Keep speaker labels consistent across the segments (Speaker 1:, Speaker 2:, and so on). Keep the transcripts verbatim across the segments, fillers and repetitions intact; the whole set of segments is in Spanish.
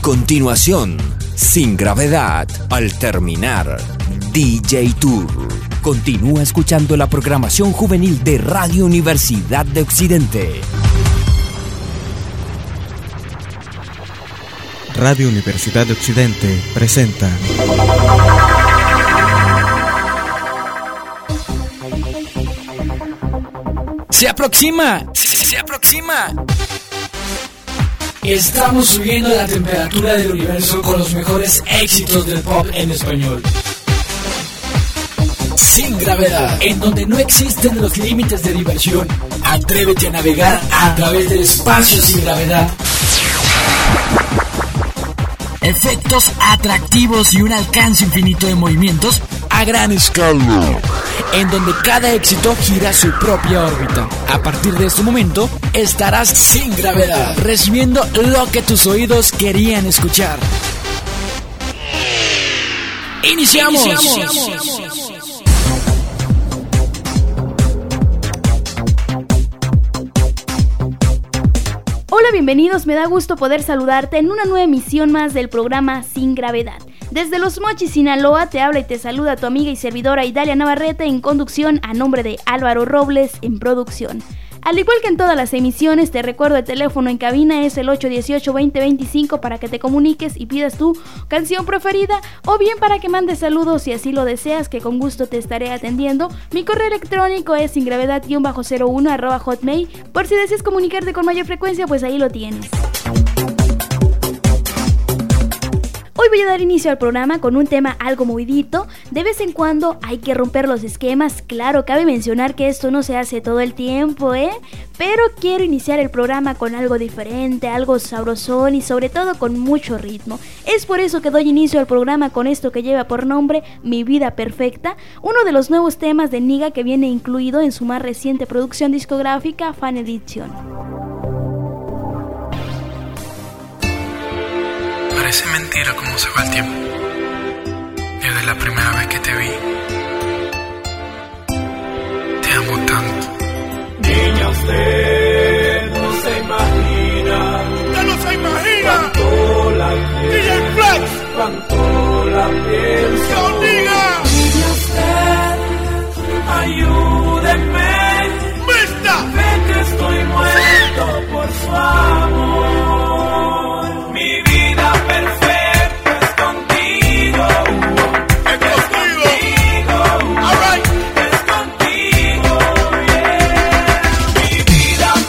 Speaker 1: continuación, Sin Gravedad. Al terminar, D J Tour. Continúa escuchando la programación juvenil de Radio Universidad de Occidente.
Speaker 2: Radio Universidad de Occidente presenta
Speaker 3: ¡Se aproxima! ¡Se, se, se aproxima! Estamos subiendo la temperatura del universo con los mejores éxitos del pop en español. Sin Gravedad, en donde no existen los límites de diversión. Atrévete a navegar a través del espacio sin gravedad. Efectos atractivos y un alcance infinito de movimientos a gran escala, en donde cada éxito gira su propia órbita. A partir de este momento, estarás sin gravedad, recibiendo lo que tus oídos querían escuchar. ¡Iniciamos! ¡Iniciamos!
Speaker 4: Hola, bienvenidos, me da gusto poder saludarte en una nueva emisión más del programa Sin Gravedad. Desde Los Mochis, Sinaloa, te habla y te saluda tu amiga y servidora Idalia Navarrete en conducción, a nombre de Álvaro Robles en producción. Al igual que en todas las emisiones, te recuerdo el teléfono en cabina es el ocho uno ocho, veinte veinticinco para que te comuniques y pidas tu canción preferida, o bien para que mandes saludos si así lo deseas, que con gusto te estaré atendiendo. Mi correo electrónico es singravedad cero uno arroba hotmail, por si deseas comunicarte con mayor frecuencia, pues ahí lo tienes. Hoy voy a dar inicio al programa con un tema algo movidito. De vez en cuando hay que romper los esquemas. Claro, cabe mencionar que esto no se hace todo el tiempo, ¿eh? Pero quiero iniciar el programa con algo diferente, algo sabrosón y sobre todo con mucho ritmo. Es por eso que doy inicio al programa con esto que lleva por nombre Mi Vida Perfecta, uno de los nuevos temas de Niga que viene incluido en su más reciente producción discográfica, Fan Edition.
Speaker 5: Parece mentira cómo se va el tiempo. Desde la primera vez que te vi, te amo tanto.
Speaker 6: Niña, usted no se imagina.
Speaker 7: ¡Ya no se imagina!
Speaker 6: Cuánto la pienso.
Speaker 7: D J Flex.
Speaker 6: Cuánto la pienso.
Speaker 7: ¡Yo diga!
Speaker 6: Niña, usted, ayúdeme.
Speaker 7: ¡Mista!
Speaker 6: Ve que estoy muerto por su amor. Mi vida perfecta es contigo.
Speaker 7: ¡Es contigo! ¡All right!
Speaker 6: Es contigo, yeah. Mi vida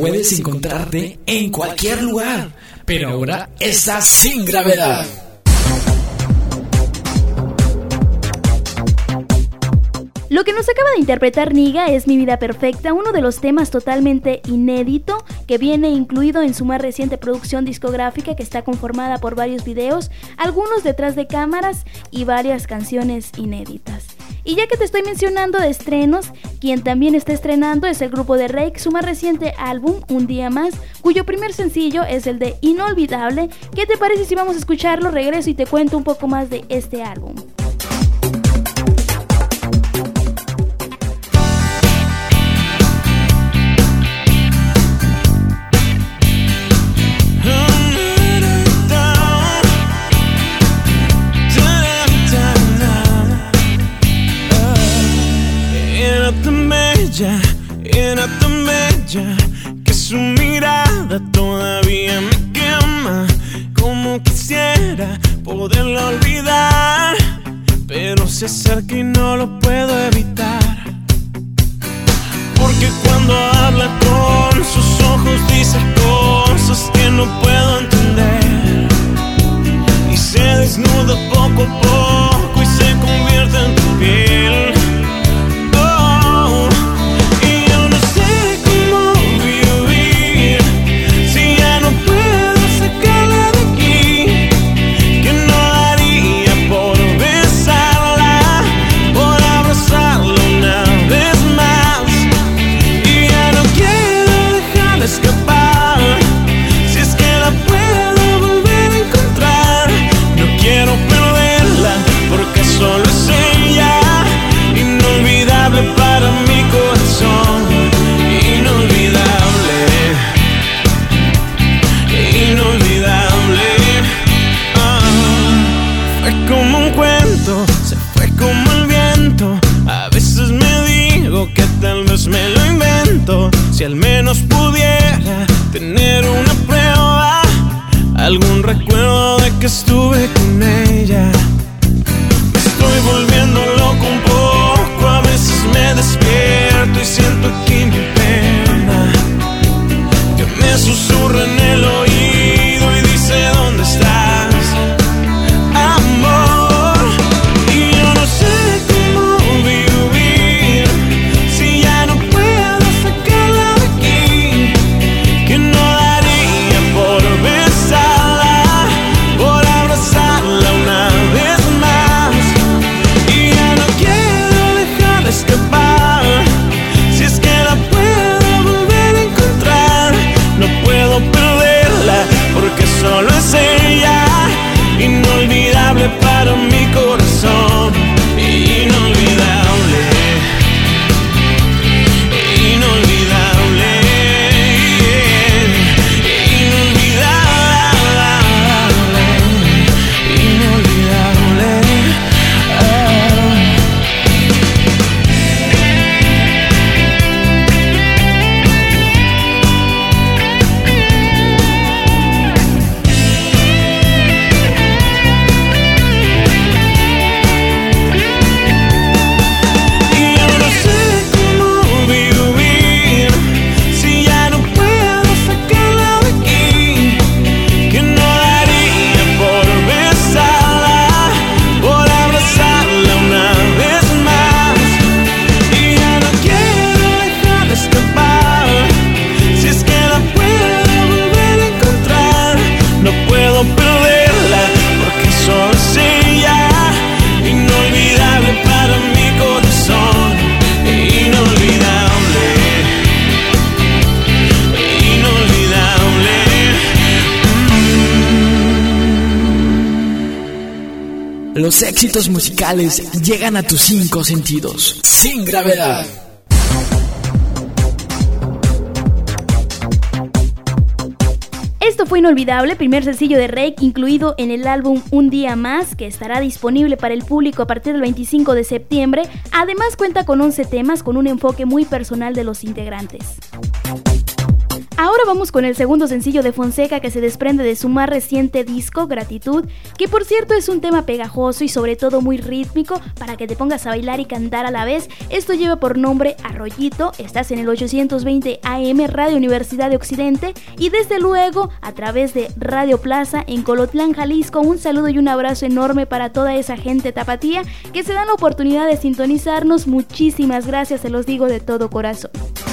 Speaker 3: puedes encontrarte en cualquier lugar, pero ahora estás sin gravedad.
Speaker 4: Lo que nos acaba de interpretar Niga es Mi Vida Perfecta, uno de los temas totalmente inédito que viene incluido en su más reciente producción discográfica, que está conformada por varios videos, algunos detrás de cámaras y varias canciones inéditas. Y ya que te estoy mencionando de estrenos, quien también está estrenando es el grupo de Reik, su más reciente álbum, Un Día Más, cuyo primer sencillo es el de Inolvidable. ¿Qué te parece si vamos a escucharlo? Regreso y te cuento un poco más de este álbum.
Speaker 8: Era tan bella que su mirada todavía me quema. Como quisiera poderla olvidar, pero se acerca y no lo puedo evitar. Porque cuando habla con sus ojos dice cosas que no puedo entender, y se desnuda poco a poco y se convierte en tu piel. Me lo invento, si al menos pudiera tener una prueba, algún recuerdo de que estuve con ella. Me estoy volviendo loco un poco, a veces me despierto y siento aquí mi pena, que me susurra en el oído y dice ¿dónde estás, amor? Y yo no sé cómo vivir si ya no puedo sacarla de aquí, que no daría por besarla, por abrazarla una vez más. Y ya no quiero dejarla escapar, si es que la puedo volver a encontrar. No puedo perderla porque solo es ella, inolvidable para mi corazón, inolvidable, inolvidable, inolvidable, inolvidable. Y yo no sé cómo vivir si ya no puedo sacarla de aquí, que no daría por besarla, por abrazarla una vez más. Y ya no quiero dejarla escapar, si es que la puedo volver a encontrar. No puedo perderla porque solo es ella, inolvidable para mi corazón, inolvidable, inolvidable.
Speaker 3: Los éxitos musicales llegan a tus cinco sentidos, sin gravedad.
Speaker 4: Esto fue Inolvidable, primer sencillo de Reik incluido en el álbum Un Día Más, que estará disponible para el público a partir del veinticinco de septiembre. Además cuenta con once temas con un enfoque muy personal de los integrantes. Ahora vamos con el segundo sencillo de Fonseca, que se desprende de su más reciente disco, Gratitud, que por cierto es un tema pegajoso y sobre todo muy rítmico para que te pongas a bailar y cantar a la vez. Esto lleva por nombre Arroyito. Estás en el ochocientos veinte A M Radio Universidad de Occidente y desde luego a través de Radio Plaza en Colotlán, Jalisco. Un saludo y un abrazo enorme para toda esa gente tapatía que se dan la oportunidad de sintonizarnos. Muchísimas gracias, se los digo de todo corazón.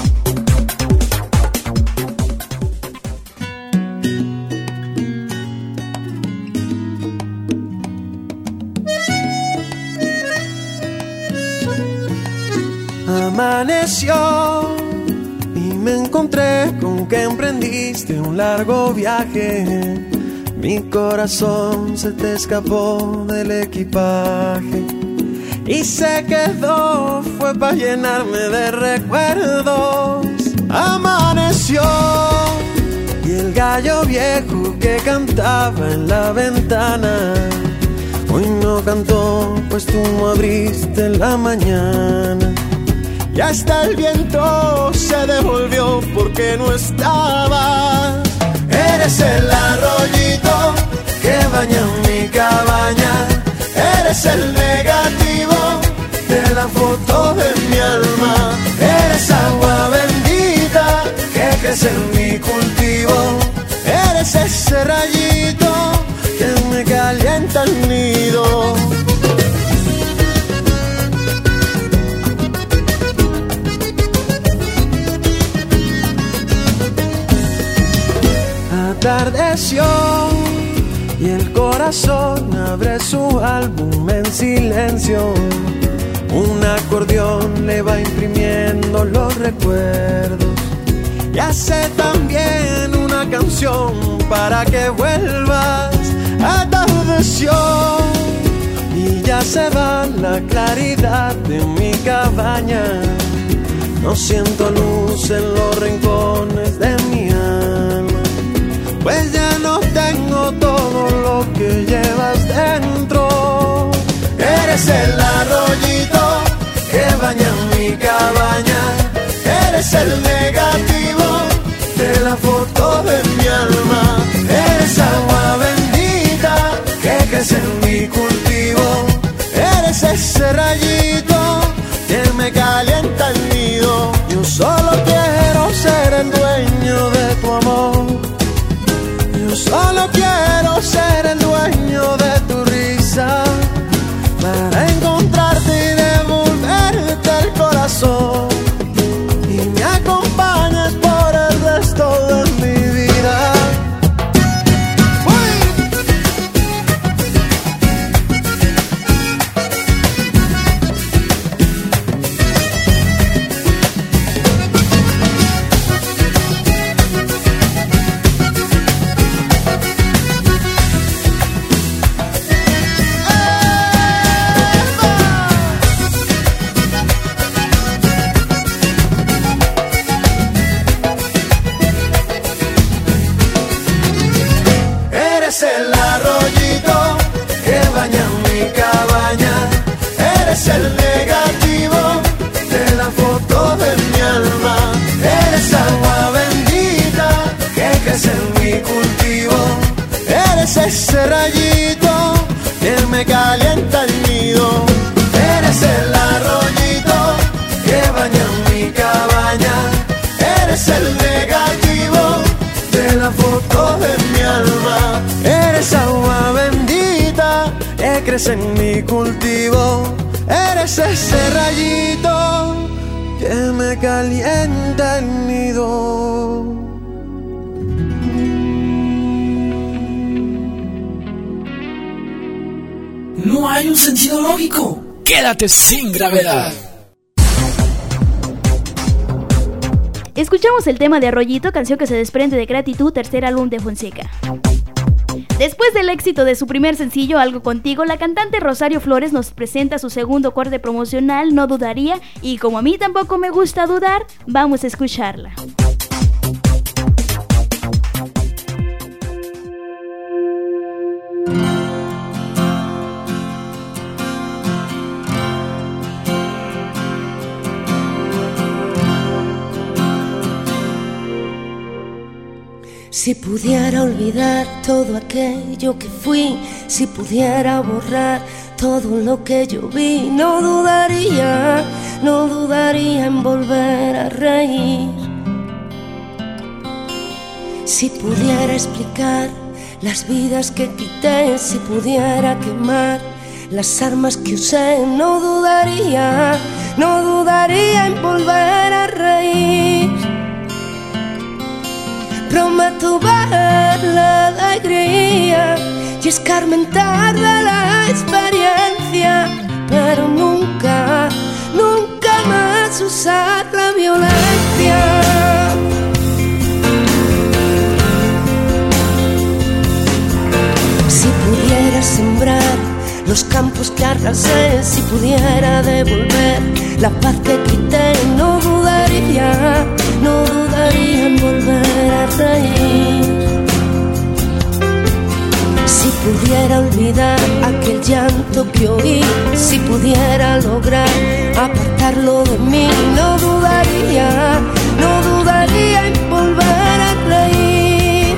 Speaker 9: Amaneció y me encontré con que emprendiste un largo viaje. Mi corazón se te escapó del equipaje y se quedó, fue para llenarme de recuerdos. Amaneció y el gallo viejo que cantaba en la ventana hoy no cantó, pues tú no abriste la mañana. Y hasta el viento se devolvió porque no estaba. Eres el arroyito que baña mi cabaña. Eres el negativo de la foto de mi alma. Eres agua bendita que crece en mi cultivo. Eres ese rayito que me calienta el nido. Atardeció y el corazón abre su álbum en silencio. Un acordeón le va imprimiendo los recuerdos y hace también una canción para que vuelvas. Atardeció y ya se va la claridad de mi cabaña. No siento luz en los rincones de mi alma, pues ya no tengo todo lo que llevas dentro. Eres el arroyito que baña mi cabaña. Eres el negativo de la foto de mi alma. Eres agua bendita que crece en mi cultivo. Eres ese rayito que me calienta el nido. Yo solo quiero ser el dueño de tu amor. Yo solo quiero ser el dueño de tu risa, para encontrarte y devolverte el corazón, y me acompañes por el resto de mi vida. Eres el arroyito que baña mi cabaña. Eres el negativo de la foto de mi alma. Eres agua bendita que crece en mi cultivo. Eres ese rayito que me calienta el nido. Eres el arroyito que baña mi cabaña. Eres el negativo de la foto de mi alma. Eres agua bendita que crece en mi cultivo. Eres ese rayito que me calienta el nido.
Speaker 3: No hay un sentido lógico. Quédate sin gravedad.
Speaker 4: Escuchamos el tema de Arroyito, canción que se desprende de Gratitud, tercer álbum de Fonseca. Después del éxito de su primer sencillo, Algo Contigo, la cantante Rosario Flores nos presenta su segundo corte promocional, No Dudaría, y como a mí tampoco me gusta dudar, vamos a escucharla.
Speaker 10: Si pudiera olvidar todo aquello que fui, si pudiera borrar todo lo que yo vi, no dudaría, no dudaría en volver a reír. Si pudiera explicar las vidas que quité, si pudiera quemar las armas que usé, no dudaría, no dudaría en volver a reír. Prometo ver la alegría y escarmentar de la experiencia, pero nunca, nunca más usar la violencia. Si pudiera sembrar los campos que arrasé, si pudiera devolver la paz que quité, no dudaría, no dudaría en volver a reír. Si pudiera olvidar aquel llanto que oí, si pudiera lograr apartarlo de mí, no dudaría, no dudaría en volver a reír.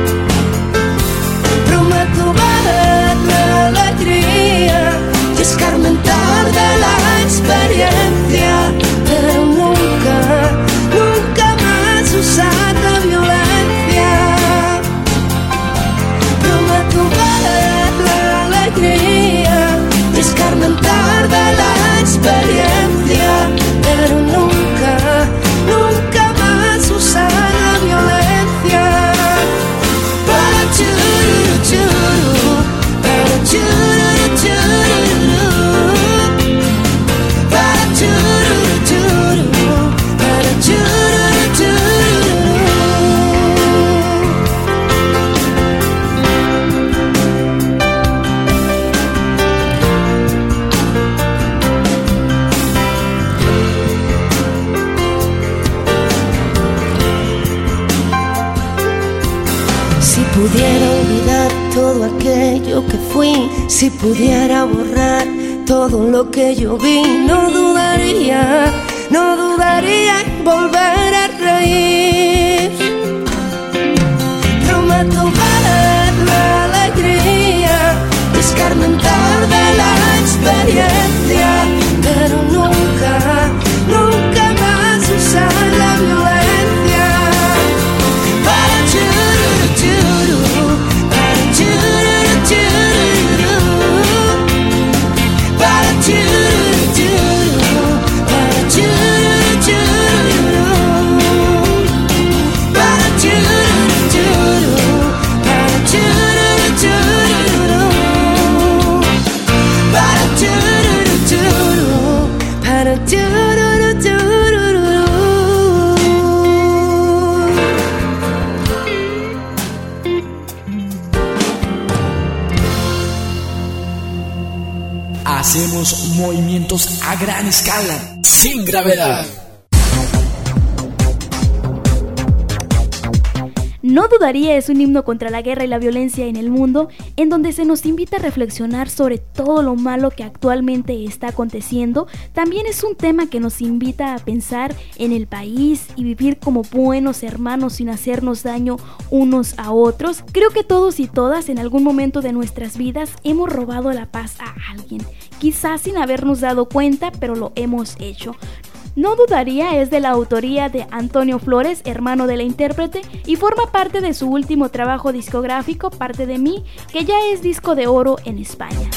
Speaker 10: Prometo ver la alegría y escarmentar de la experiencia, pero nunca, nunca más usar la violencia. Prometo ver la alegría y escarmentar de la experiencia, pero nunca, nunca más usar la violencia. Para churu, churu, para churu, churu, para churu, churu, para churu, churu. Si pudiera olvidar todo aquello que fui, si pudiera borrar todo lo que yo vi, no dudaría, no dudaría en volver a reír. Prometo ver la alegría, escarmentar de la experiencia, pero nunca, nunca más usar la violencia. Para churu, churu, para churu, churu, para churu, churu, para churu, churu, para churu, churu, para churu, churu, para churu, churu, para churu, churu.
Speaker 3: Hacemos movimientos a gran escala, sin gravedad.
Speaker 4: No dudaría es un himno contra la guerra y la violencia en el mundo, en donde se nos invita a reflexionar sobre todo lo malo que actualmente está aconteciendo. También es un tema que nos invita a pensar en el país y vivir como buenos hermanos sin hacernos daño unos a otros. Creo que todos y todas en algún momento de nuestras vidas hemos robado la paz a alguien, quizás sin habernos dado cuenta, pero lo hemos hecho. No dudaría es de la autoría de Antonio Flores, hermano de la intérprete, y forma parte de su último trabajo discográfico, Parte de mí, que ya es disco de oro en España.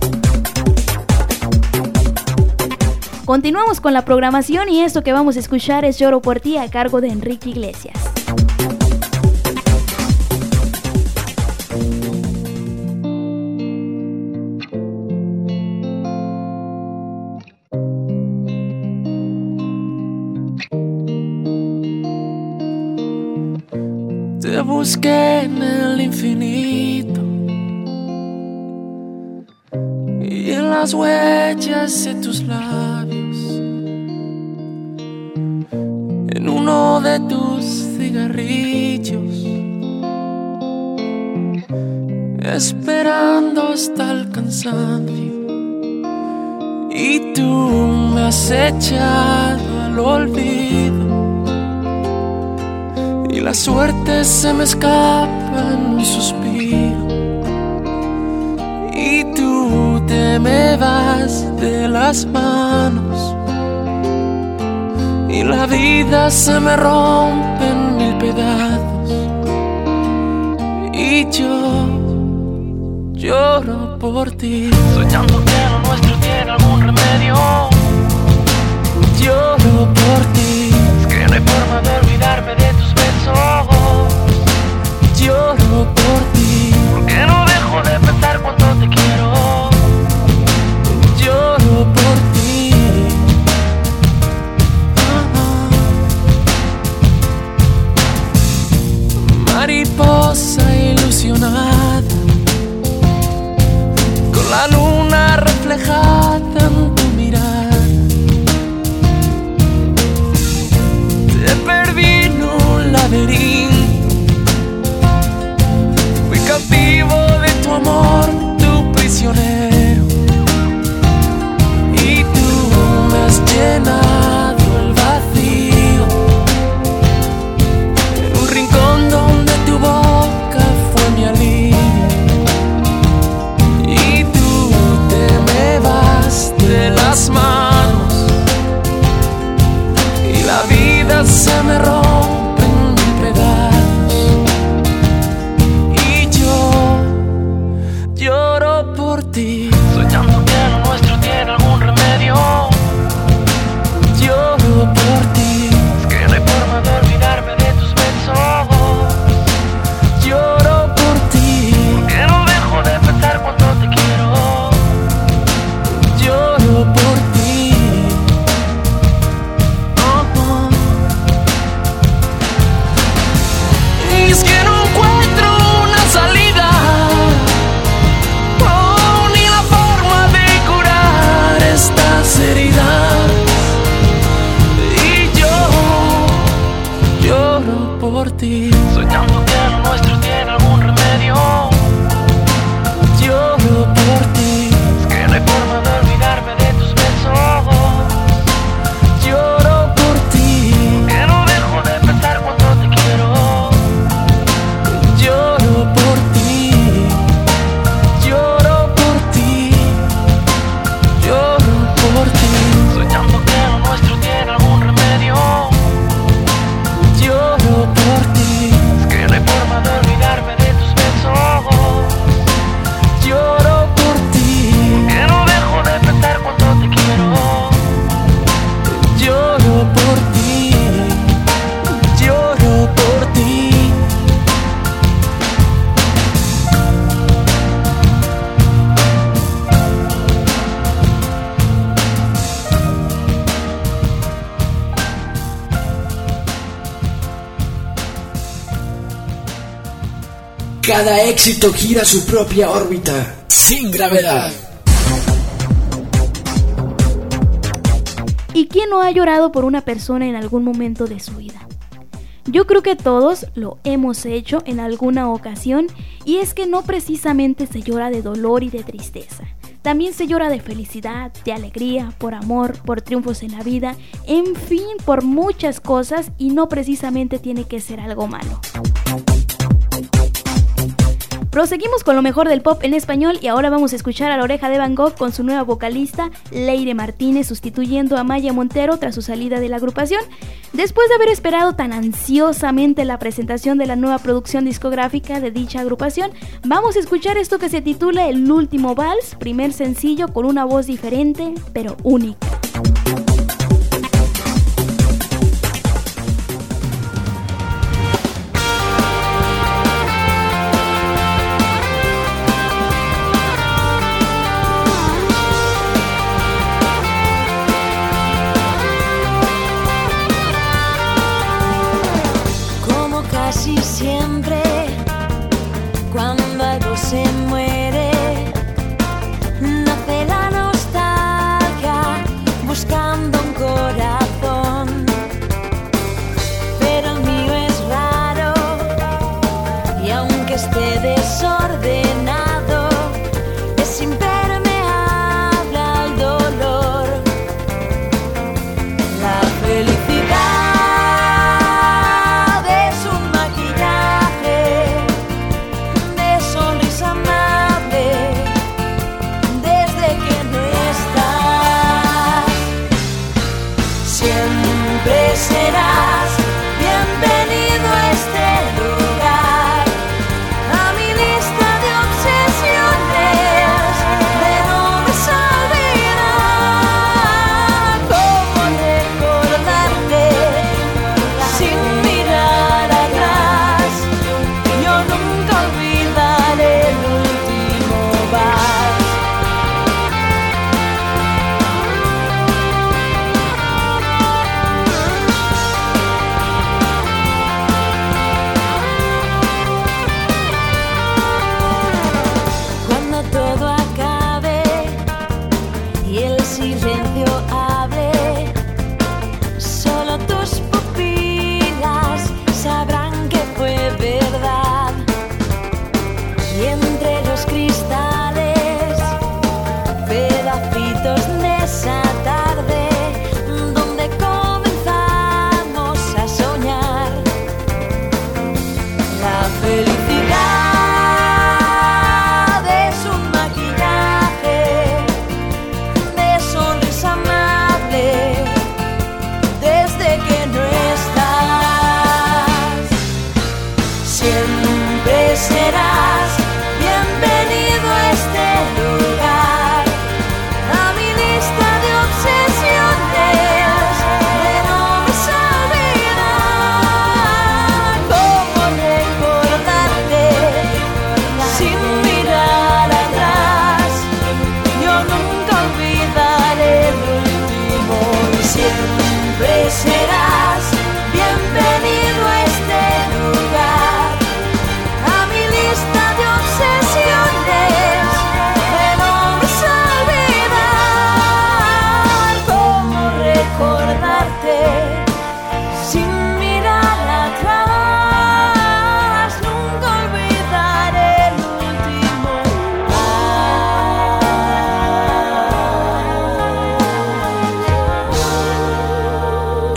Speaker 4: Continuamos con la programación y esto que vamos a escuchar es Lloro por ti, a cargo de Enrique Iglesias.
Speaker 8: Te busqué en el infinito y en las huellas de tus labios, en uno de tus cigarrillos, esperando hasta el cansancio, y tú me has echado al olvido. Y
Speaker 9: la suerte se me escapa en un suspiro y tú te me vas de las manos y la vida se me rompe en mil pedazos y yo lloro por ti, soñando que lo nuestro tiene algún remedio. Lloro por ti, es que no hay forma de olvidarme de tus besos. Lloro por ti, porque no dejo de pensar cuánto te quiero. Lloro por ti. Mariposa ilusionada, con la luna reflejada en tu mirada. Te perdí en un laberinto, fui cautivo de tu amor, tu prisionero. Y tú me has llenado el vacío, en un rincón donde tu boca fue mi alivio. Y tú te me vas de las manos y la vida se me rompe en mil pedazos y yo lloro por ti, soñando que lo nuestro tiene algún remedio. Lloro por ti, es que no hay forma de olvidarme de tus besos. Lloro por ti, porque no dejo de pensar cuánto te quiero. Lloro por ti. Oh, oh. Y es que no encuentro una salida, oh, ni la forma de curar estas heridas. Y yo lloro por ti, soñando que lo nuestro tiene algún remedio. Lloro por ti, es que no hay forma de olvidarme de tus besos. Lloro por ti, que no dejo de pensar cuánto te quiero. Lloro por ti, lloro por ti, lloro por ti, soñando que lo nuestro tiene algún remedio. Lloro por ti, es que no hay forma de olvidarme de tus besos. Lloro por ti, que no dejo de pensar cuánto te quiero. Lloro por ti, lloro por ti.
Speaker 3: Cada éxito gira su propia órbita, sin gravedad.
Speaker 4: ¿Y quién no ha llorado por una persona en algún momento de su vida? Yo creo que todos lo hemos hecho en alguna ocasión, y es que no precisamente se llora de dolor y de tristeza. También se llora de felicidad, de alegría, por amor, por triunfos en la vida, en fin, por muchas cosas, y no precisamente tiene que ser algo malo. Proseguimos con lo mejor del pop en español y ahora vamos a escuchar a La Oreja de Van Gogh con su nueva vocalista Leire Martínez, sustituyendo a Maya Montero tras su salida de la agrupación. Después de haber esperado tan ansiosamente la presentación de la nueva producción discográfica de dicha agrupación, vamos a escuchar esto que se titula El Último Vals, primer sencillo con una voz diferente pero única.
Speaker 10: Casi siempre, cuando algo se muere, nace la nostalgia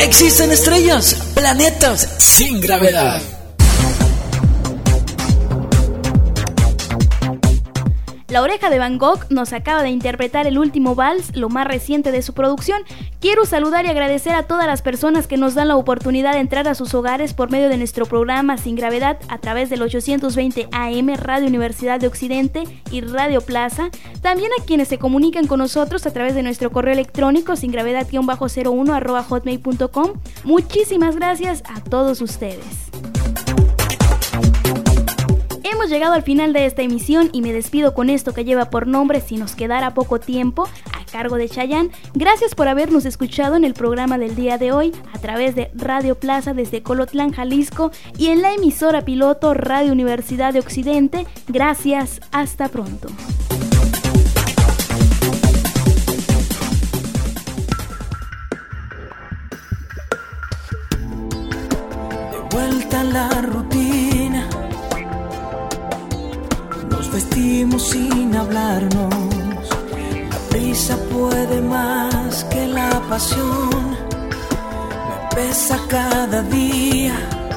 Speaker 3: existen estrellas, planetas sin gravedad.
Speaker 4: La Oreja de Van Gogh nos acaba de interpretar el último vals, lo más reciente de su producción. Quiero saludar y agradecer a todas las personas que nos dan la oportunidad de entrar a sus hogares por medio de nuestro programa Sin Gravedad a través del ochocientos veinte A M Radio Universidad de Occidente y Radio Plaza. También a quienes se comunican con nosotros a través de nuestro correo electrónico singravedad cero uno arroba hotmail punto com. Muchísimas gracias a todos ustedes. Hemos llegado al final de esta emisión y me despido con esto que lleva por nombre Si nos quedara poco tiempo, a cargo de Chayanne. Gracias por habernos escuchado en el programa del día de hoy a través de Radio Plaza desde Colotlán, Jalisco, y en la emisora piloto Radio Universidad de Occidente. Gracias, hasta pronto.
Speaker 9: De vuelta a la rutina, nos vestimos sin hablarnos. La prisa puede más que la pasión. Me pesa cada día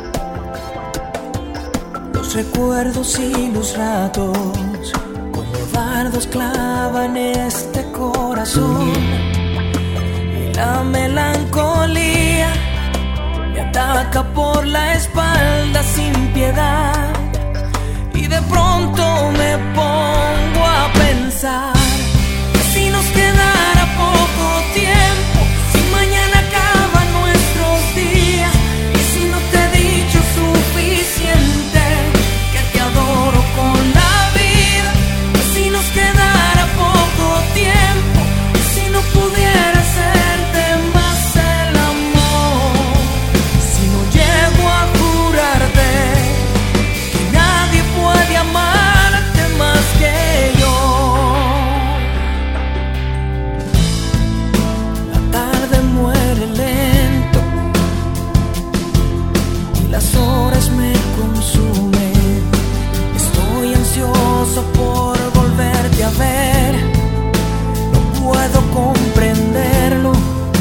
Speaker 9: los recuerdos y los ratos, como dardos clavan este corazón. Y la melancolía me ataca por la espalda sin piedad. Y de pronto me pongo a pensar que si nos quedara poco tiempo, si mañana acaban nuestros días, y si no te he dicho suficiente que te adoro con la vida, que si nos quedara poco tiempo, y si no pudiera hacerte más el amor, si no llego a jurarte puede amarte más que yo. La tarde muere lento y las horas me consumen. Estoy ansioso por volverte a ver. No puedo comprenderlo.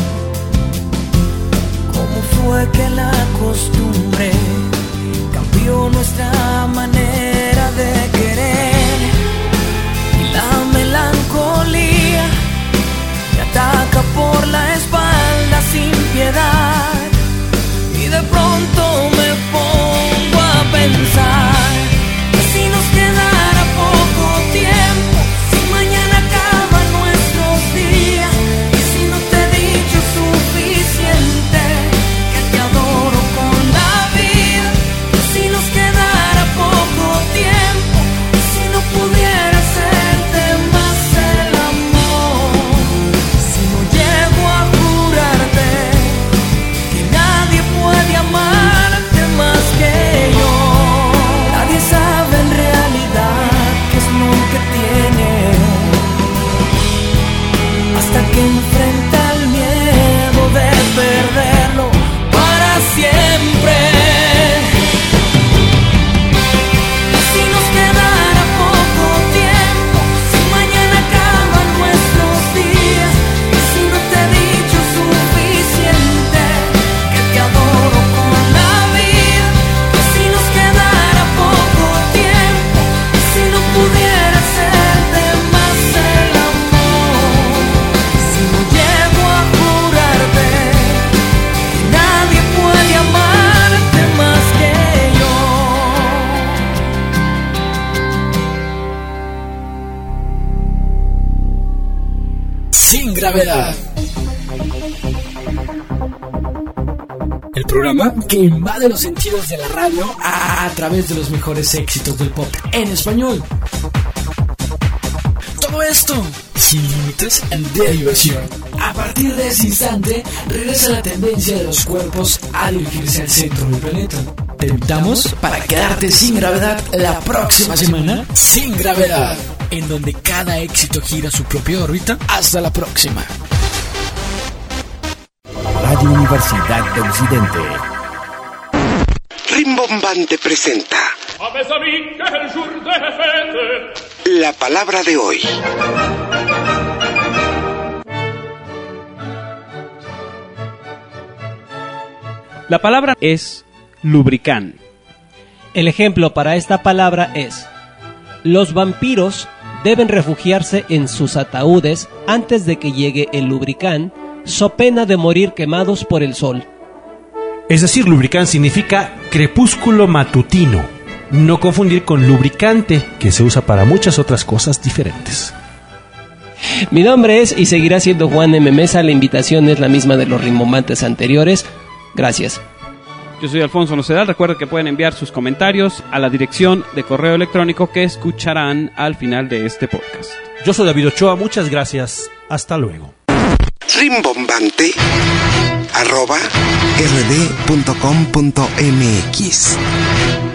Speaker 9: ¿Cómo fue que la costumbre cambió nuestra manera de querer? Y la melancolía me ataca por la espalda sin piedad. Y de pronto me pongo a pensar que si nos quedara poco tiempo, si mañana acaban nuestros días, y si no te he dicho suficiente que te adoro con la vida, si nos quedara poco tiempo, si no pudiera hacerte más el amor, si no llego a jurarte que nadie puede amarte más que yo. Nadie sabe en realidad qué es lo que tiene hasta que enfrenta el miedo de perderlo para siempre. Si nos quedara poco tiempo, si mañana acaban nuestros días, y si no te he dicho suficiente que te adoro con la vida, que si nos quedara poco tiempo, y si no pudiera hacerte más el amor, si no llego a jurarte que nadie puede amarte más que yo.
Speaker 3: Sin Gravedad. El programa que invade los sentidos de la radio a, a través de los mejores éxitos del pop en español. Todo esto sin límites de diversión. A partir de ese instante regresa la tendencia de los cuerpos a dirigirse al centro del planeta. Te invitamos para quedarte sin gravedad la próxima semana. Sin Gravedad, en donde cada éxito gira su propia órbita. Hasta la próxima.
Speaker 1: Radio Universidad de Occidente.
Speaker 11: Rimbombante presenta la palabra de hoy.
Speaker 12: La palabra es lubricán.
Speaker 13: El ejemplo para esta palabra es: los vampiros deben refugiarse en sus ataúdes antes de que llegue el lubricán, so pena de morir quemados por el sol.
Speaker 14: Es decir, lubricán significa crepúsculo matutino. No confundir con lubricante, que se usa para muchas otras cosas diferentes.
Speaker 13: Mi nombre es y seguirá siendo Juan M. Mesa. La invitación es la misma de los rimbombantes anteriores. Gracias.
Speaker 12: Yo soy Alfonso Nocedal. Recuerden que pueden enviar sus comentarios a la dirección de correo electrónico que escucharán al final de este podcast.
Speaker 14: Yo soy David Ochoa. Muchas gracias. Hasta luego.
Speaker 11: Rimbombante arroba rd punto com punto mx